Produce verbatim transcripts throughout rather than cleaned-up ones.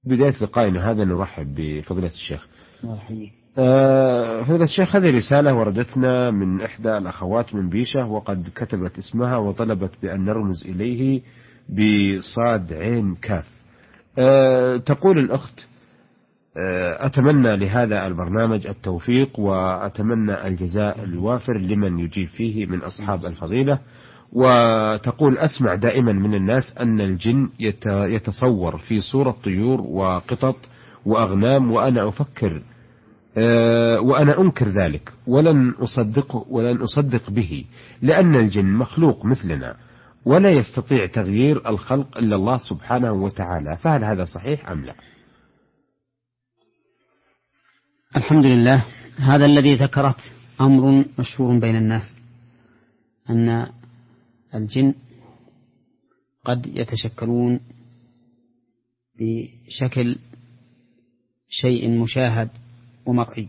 بداية لقائنا هذا نرحب بفضيلة الشيخ. آه فضيلة الشيخ، هذه رسالة وردتنا من إحدى الأخوات من بيشة، وقد كتبت اسمها وطلبت بأن نرمز إليه بصاد عين كاف. آه تقول الأخت: آه أتمنى لهذا البرنامج التوفيق، وأتمنى الجزاء الوافر لمن يجيب فيه من أصحاب الفضيلة. وتقول: أسمع دائما من الناس أن الجن يتصور في صورة طيور وقطط وأغنام، وأنا أفكر أه وأنا أنكر ذلك، ولن أصدقه ولن أصدق به، لأن الجن مخلوق مثلنا، ولا يستطيع تغيير الخلق إلا الله سبحانه وتعالى، فهل هذا صحيح أم لا؟ الحمد لله. هذا الذي ذكرت أمر مشهور بين الناس، أن الجن قد يتشكلون بشكل شيء مشاهد ومرئي،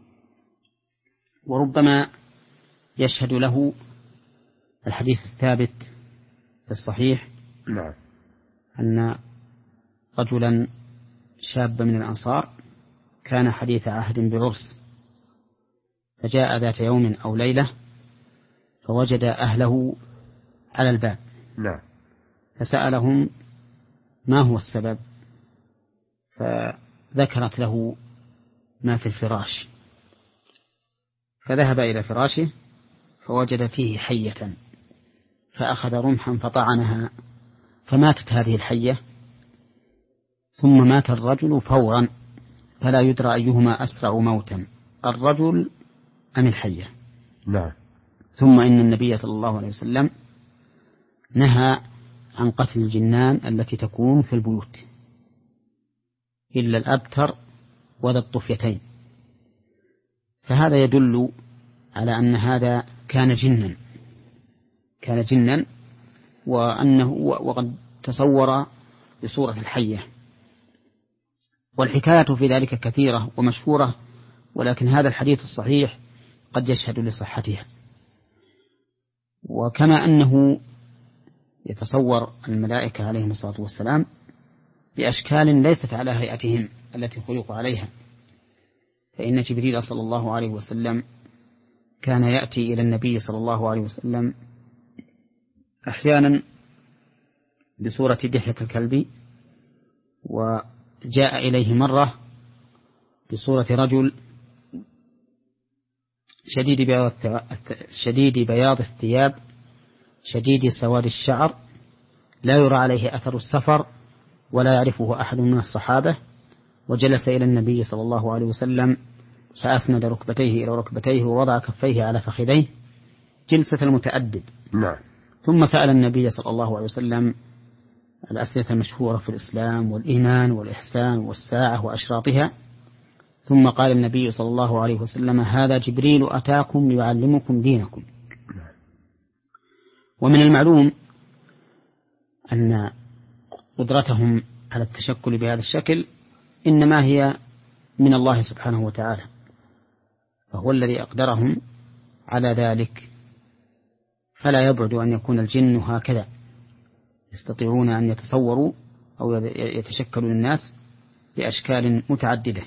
وربما يشهد له الحديث الثابت في الصحيح نعم. أن رجلا شابا من الأنصار كان حديث عهد بعرس، فجاء ذات يوم أو ليلة فوجد أهله على الباب. نعم. فسألهم ما هو السبب، فذكرت له ما في الفراش، فذهب إلى فراشه فوجد فيه حية، فأخذ رمحا فطعنها فماتت هذه الحية، ثم مات الرجل فورا، فلا يدرى أيهما أسرع موتا، الرجل أم الحية. نعم. ثم إن النبي صلى الله عليه وسلم نهى عن قتل الجنان التي تكون في البيوت إلا الأبتر وذا الطفيتين، فهذا يدل على أن هذا كان جنا كان جنا وأنه وقد تصور بصورة الحية. والحكاية في ذلك كثيرة ومشهورة، ولكن هذا الحديث الصحيح قد يشهد لصحتها. وكما أنه يتصور الملائكة عليهم الصلاة والسلام بأشكال ليست على هيئتهم التي خلقوا عليها، فإن جبريل صلى الله عليه وسلم كان يأتي إلى النبي صلى الله عليه وسلم أحيانا بصورة دحية الكلب، وجاء إليه مرة بصورة رجل شديد بياض شديد بياض الثياب شديد سواد الشعر، لا يرى عليه أثر السفر ولا يعرفه أحد من الصحابة، وجلس إلى النبي صلى الله عليه وسلم فأسند ركبتيه إلى ركبتيه ووضع كفيه على فخذيه جلسة المتأدب. نعم. ثم سأل النبي صلى الله عليه وسلم الأسئلة المشهورة في الإسلام والإيمان والإحسان والساعة وأشراطها، ثم قال النبي صلى الله عليه وسلم: هذا جبريل أتاكم ليعلمكم دينكم. ومن المعلوم أن قدرتهم على التشكل بهذا الشكل إنما هي من الله سبحانه وتعالى، فهو الذي أقدرهم على ذلك، فلا يبعد أن يكون الجن هكذا، يستطيعون أن يتصوروا أو يتشكلوا للناس بأشكال متعددة.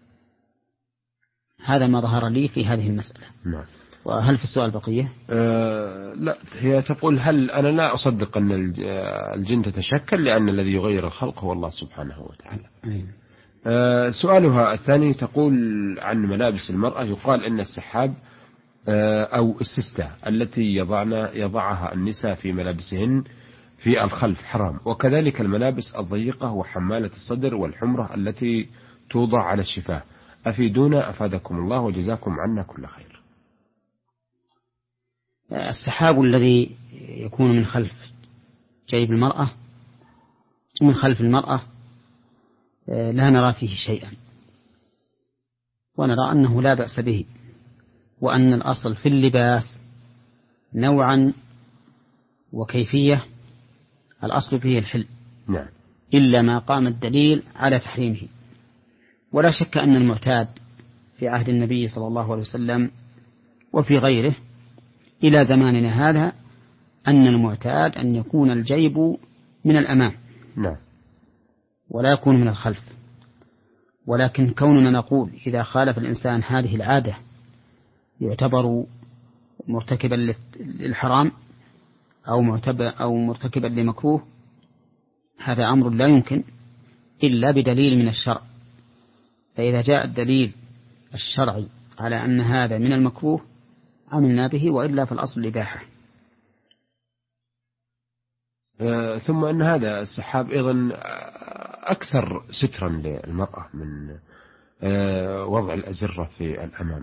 هذا ما ظهر لي في هذه المسألة. نعم. وهل في السؤال بقية؟ أه لا، هي تقول: هل أنا لا أصدق أن الجن تتشكل، لأن الذي يغير الخلق هو الله سبحانه وتعالى. أه سؤالها الثاني تقول عن ملابس المرأة: يقال إن السحاب أه أو السستة التي يضعنا يضعها النساء في ملابسهن في الخلف حرام، وكذلك الملابس الضيقة وحمالة الصدر والحمرة التي توضع على الشفاه، أفيدونا أفادكم الله وجزاكم عنا كل خير. السحاب الذي يكون من خلف جيب المرأة من خلف المرأة لا نرى فيه شيئا، ونرى أنه لا بأس به، وأن الأصل في اللباس نوعا وكيفية الأصل فيه الحل. نعم. إلا ما قام الدليل على تحريمه. ولا شك أن المعتاد في عهد النبي صلى الله عليه وسلم وفي غيره إلى زماننا هذا أن المعتاد أن يكون الجيب من الأمام. نعم. ولا يكون من الخلف. ولكن كوننا نقول إذا خالف الإنسان هذه العادة يعتبر مرتكبا للحرام أو أو مرتكبا لمكروه، هذا أمر لا يمكن إلا بدليل من الشرع. فإذا جاء الدليل الشرعي على أن هذا من المكروه عملنا به، وإلا في الأصل الإباحة. آه ثم أن هذا السحاب أيضا أكثر سترا للمرأة من آه وضع الأزرة في الأمام.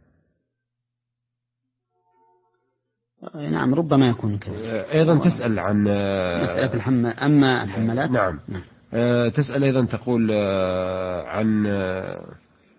نعم ربما يكون كذلك. أيضا تسأل عن مسألة الحم... أما الحمالات. نعم, نعم. أه تسأل أيضا تقول أه عن أه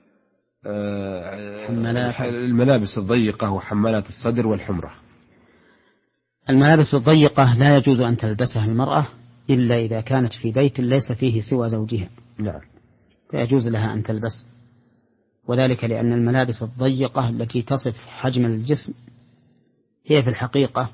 الملابس الضيقة وحمالات الصدر والحمرة. الملابس الضيقة لا يجوز أن تلبسها المرأة إلا إذا كانت في بيت ليس فيه سوى زوجها. نعم. فيجوز لها أن تلبس، وذلك لأن الملابس الضيقة التي تصف حجم الجسم هي في الحقيقة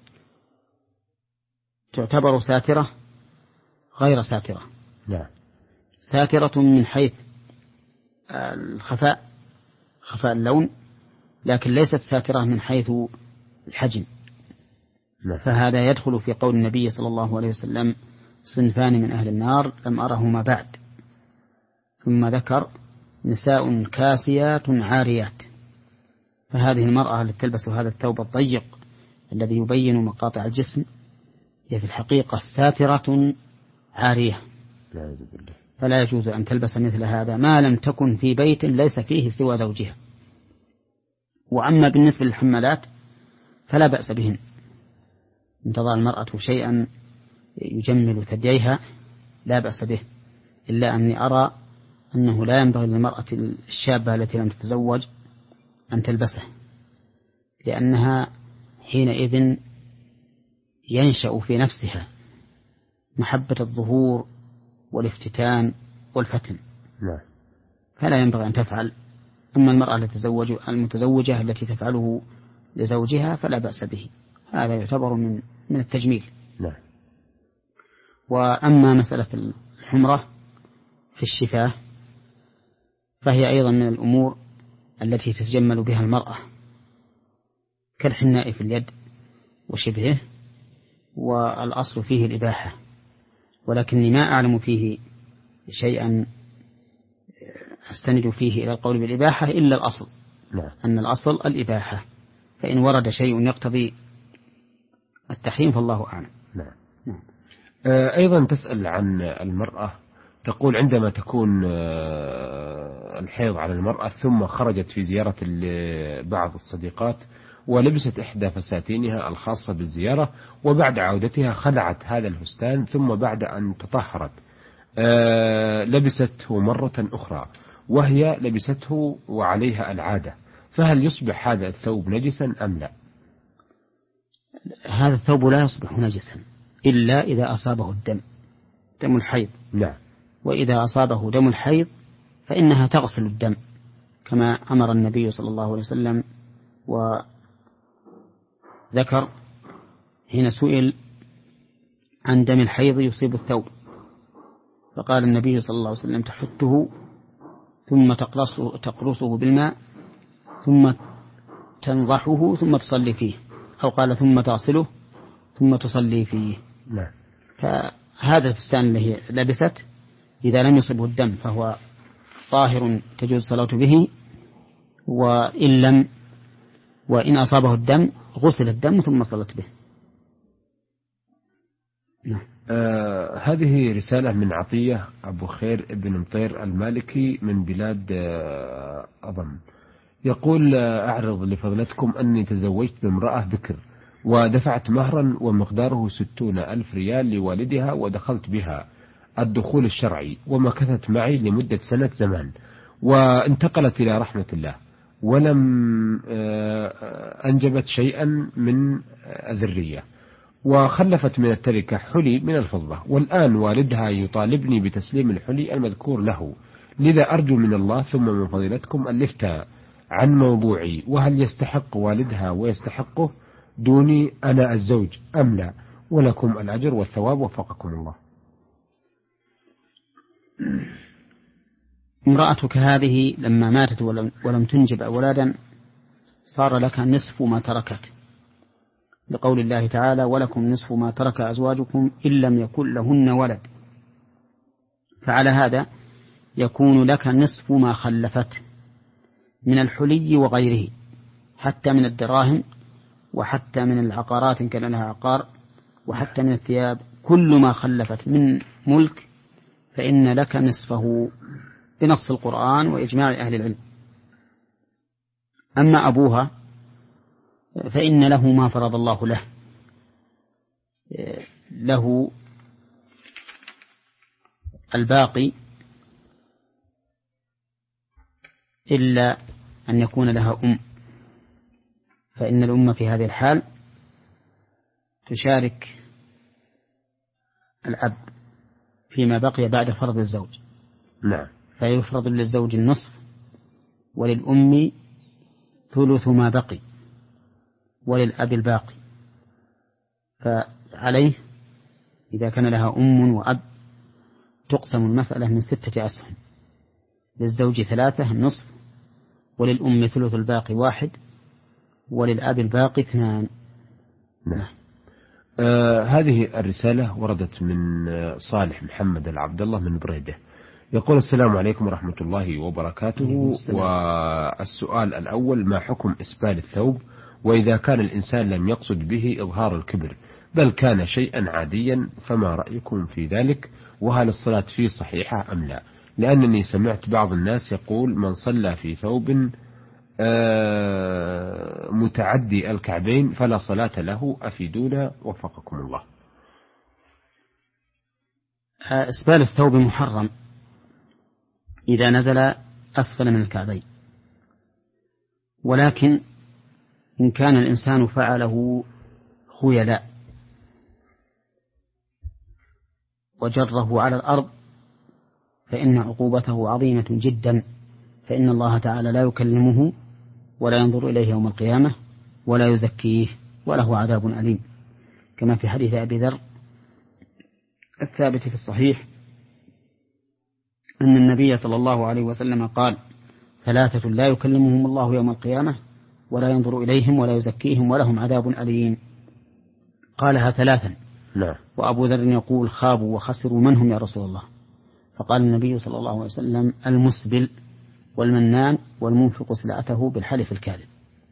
تعتبر ساترة غير ساترة. نعم. ساترة من حيث الخفاء، خفاء اللون، لكن ليست ساترة من حيث الحجم. نعم. فهذا يدخل في قول النبي صلى الله عليه وسلم: صنفان من أهل النار لم أرهما بعد. ثم ذكر: نساء كاسيات عاريات. فهذه المرأة التي تلبس هذا الثوب الضيق الذي يبين مقاطع الجسم هي في الحقيقة ساترة عارية، فلا يجوز أن تلبس مثل هذا ما لم تكن في بيت ليس فيه سوى زوجها. وأما بالنسبة للحمالات فلا بأس بهن، إن تضع المرأة شيئا يجمل ثدييها لا بأس به، إلا أني أرى أنه لا ينبغي للمرأة الشابة التي لم تتزوج أن تلبسه، لأنها حينئذ ينشأ في نفسها محبة الظهور والافتتان والفتن. نعم. فلا ينبغي أن تفعل. أما المرأة المتزوجة التي تفعله لزوجها فلا بأس به، هذا يعتبر من من التجميل. نعم. وأما مسألة الحمرة في الشفاه فهي أيضا من الأمور التي تتجمل بها المرأة كالحناء في اليد وشبهه، والأصل فيه الإباحة، ولكني ما أعلم فيه شيئا أستند فيه إلى القول بالإباحة إلا الأصل. نعم. أن الأصل الإباحة، فإن ورد شيء يقتضي التحريم فالله أعلم. نعم. نعم. أيضا تسأل عن المرأة، تقول عندما تكون الحيض على المرأة ثم خرجت في زيارة بعض الصديقات ولبست إحدى فساتينها الخاصة بالزيارة، وبعد عودتها خلعت هذا الفستان، ثم بعد أن تطهرت لبسته مرة أخرى وهي لبسته وعليها العادة، فهل يصبح هذا الثوب نجسا أم لا؟ هذا الثوب لا يصبح نجسا إلا إذا أصابه الدم، دم الحيض. نعم. وإذا أصابه دم الحيض فإنها تغسل الدم كما أمر النبي صلى الله عليه وسلم، وذكر حين سئل عن دم الحيض يصيب الثوب فقال النبي صلى الله عليه وسلم: تحته ثم تقرصه, تقرصه بالماء ثم تنضحه ثم تصلي فيه، أو قال ثم تغسله ثم تصلي فيه. نعم. فهذا الفستان اللي لبست إذا لم يصبه الدم فهو طاهر تجوز الصلاة به، وإن لم وإن أصابه الدم غسل الدم ثم صلت به. نعم. آه هذه رسالة من عطية أبو خير ابن مطير المالكي من بلاد آه أضم، يقول: أعرض لفضلتكم أني تزوجت بامرأة بكر ودفعت مهرا ومقداره ستون ألف ريال لوالدها، ودخلت بها الدخول الشرعي ومكثت معي لمدة سنة زمان، وانتقلت إلى رحمة الله، ولم أنجبت شيئا من الذرية، وخلفت من التركة حلي من الفضة، والآن والدها يطالبني بتسليم الحلي المذكور له، لذا أرجو من الله ثم من فضيلتكم الإفتاء عن موضوعي، وهل يستحق والدها ويستحقه دوني أنا الزوج أم لا؟ ولكم الأجر والثواب وفقكم الله. امرأتك هذه لما ماتت ولم, ولم تنجب أولادا صار لك نصف ما تركت، لقول الله تعالى: ولكم نصف ما ترك أزواجكم إن لم يكن لهن ولد. فعلى هذا يكون لك نصف ما خلفت من الحلي وغيره، حتى من الدراهم، وحتى من العقارات إن كان لها عقار، وحتى من الثياب، كل ما خلفت من ملك فإن لك نصفه بنص القرآن وإجماع أهل العلم. أما أبوها فإن له ما فرض الله له، له الباقي إلا أن يكون لها أم، فإن الأم في هذه الحال تشارك الأب فيما بقي بعد فرض الزوج. نعم. فيفرض للزوج النصف وللأم ثلث ما بقي وللأب الباقي. فعليه إذا كان لها أم وأب تقسم المسألة من ستة أسهم، للزوج ثلاثة النصف، وللأم ثلث الباقي واحد، وللأب الباقي اثنان. نعم. آه هذه الرسالة وردت من صالح محمد العبد الله من بريدة، يقول: السلام عليكم ورحمة الله وبركاته. والسؤال الأول: ما حكم إسبال الثوب؟ وإذا كان الإنسان لم يقصد به إظهار الكبر بل كان شيئا عاديا فما رأيكم في ذلك؟ وهل الصلاة فيه صحيحة أم لا؟ لأنني سمعت بعض الناس يقول: من صلى في ثوب متعدي الكعبين فلا صلاة له، أفيدونا وفقكم الله. إسبال الثوب محرم إذا نزل أسفل من الكعبين، ولكن إن كان الإنسان فعله خيلاء وجره على الأرض فإن عقوبته عظيمة جدا، فإن الله تعالى لا يكلمه ولا ينظر إليه يوم القيامة ولا يزكيه وله عذاب أليم، كما في حديث أبي ذر الثابت في الصحيح أن النبي صلى الله عليه وسلم قال: ثلاثة لا يكلمهم الله يوم القيامة ولا ينظر إليهم ولا يزكيهم ولهم عذاب أليم. قالها ثلاثا. لا. وأبو ذر يقول: خابوا وخسروا من هم يا رسول الله؟ فقال النبي صلى الله عليه وسلم: المسبل والمنان والمنفق سلعته بالحلف الكاذب.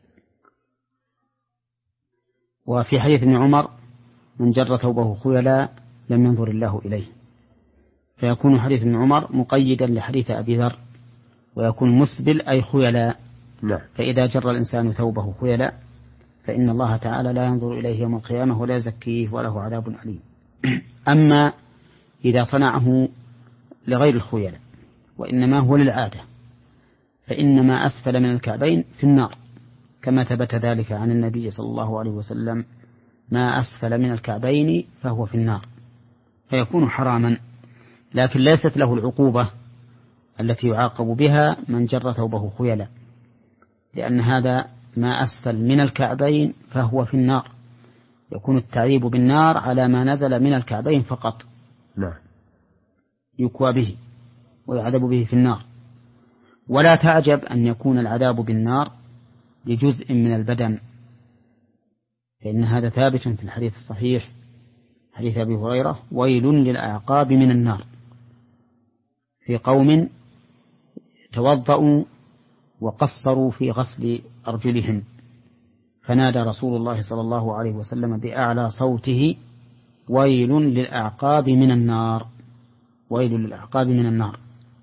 وفي حديث ابن عمر: من جر ثوبه خيلا لم ينظر الله إليه. فيكون حديث ابن عمر مقيدا لحديث أبي ذر، ويكون مسبل أي خيلا. نعم. فإذا جر الإنسان ثوبه خيلا فإن الله تعالى لا ينظر إليه يوم القيامة ولا يزكيه وله عذاب أليم. أما إذا صنعه لغير الخيلاء وإنما هو للعادة فإنما أسفل من الكعبين في النار، كما ثبت ذلك عن النبي صلى الله عليه وسلم: ما أسفل من الكعبين فهو في النار، فيكون حراما، لكن ليست له العقوبة التي يعاقب بها من جر ثوبه خيلا، لأن هذا ما أسفل من الكعبين فهو في النار، يكون التعذيب بالنار على ما نزل من الكعبين فقط. نعم. يكوى به ويعذب به في النار. ولا تعجب أن يكون العذاب بالنار لجزء من البدن، فإن هذا ثابت في الحديث الصحيح حديث أبي هريرة: ويل للأعقاب من النار، في قوم توضأوا وقصروا في غسل أرجلهم فنادى رسول الله صلى الله عليه وسلم بأعلى صوته: ويل للأعقاب من النار، ويل للأعقاب من النار.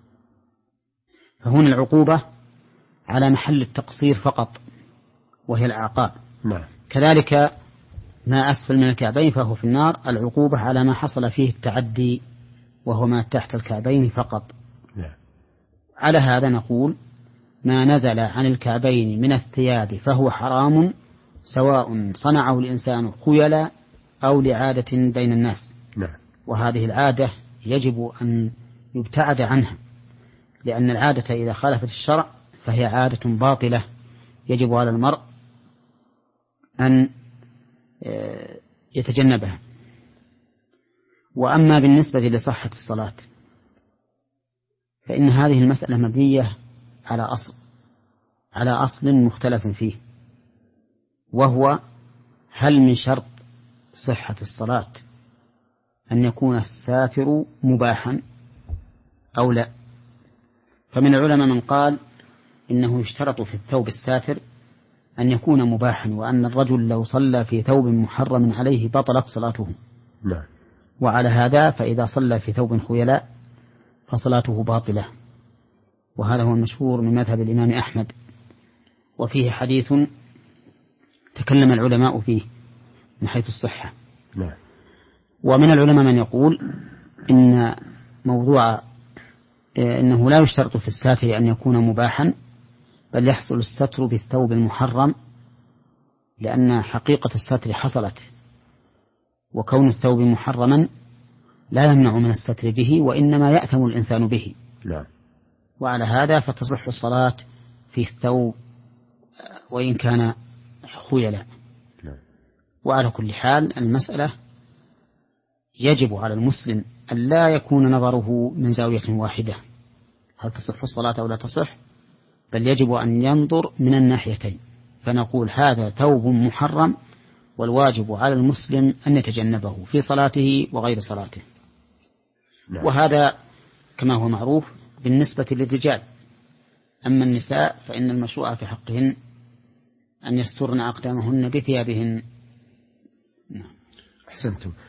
فهنا العقوبة على محل التقصير فقط وهي الأعقاب. نعم. كذلك ما أسفل من الكعبين فهو في النار، العقوبة على ما حصل فيه التعدي وهو ما تحت الكعبين فقط. نعم. على هذا نقول: ما نزل عن الكعبين من الثياب فهو حرام، سواء صنعه الإنسان خيلا أو لعادة بين الناس. نعم. وهذه العادة يجب أن يبتعد عنها، لأن العادة إذا خالفت الشرع فهي عادة باطلة، يجب على المرء أن يتجنبها. وأما بالنسبة لصحة الصلاة فإن هذه المسألة مبنية على أصل على أصل مختلف فيه، وهو هل من شرط صحة الصلاة أن يكون الساتر مباحا أو لا؟ فمن العلماء من قال إنه يشترط في الثوب الساتر أن يكون مباحا، وأن الرجل لو صلى في ثوب محرم عليه بطلت صلاته. لا. وعلى هذا فإذا صلى في ثوب خيلاء فصلاته باطلة، وهذا هو المشهور من مذهب الإمام أحمد، وفيه حديث تكلم العلماء فيه من حيث الصحة. لا. ومن العلماء من يقول إن موضوع إنه لا يشترط في الساتر أن يكون مباحا، بل يحصل الستر بالثوب المحرم، لأن حقيقة الستر حصلت، وكون الثوب محرما لا يمنع من الستر به، وإنما يأثم الإنسان به. لا. وعلى هذا فتصح الصلاة في الثوب وإن كان خيلا. وعلى كل حال المسألة يجب على المسلم أن لا يكون نظره من زاوية واحدة، هل تصح الصلاة أو لا تصح، بل يجب أن ينظر من الناحيتين، فنقول هذا ثوب محرم، والواجب على المسلم أن يتجنبه في صلاته وغير صلاته. نعم. وهذا كما هو معروف بالنسبة للرجال. أما النساء فإن المشروع في حقهن أن يسترن أقدامهن بثيابهن. أحسنتم.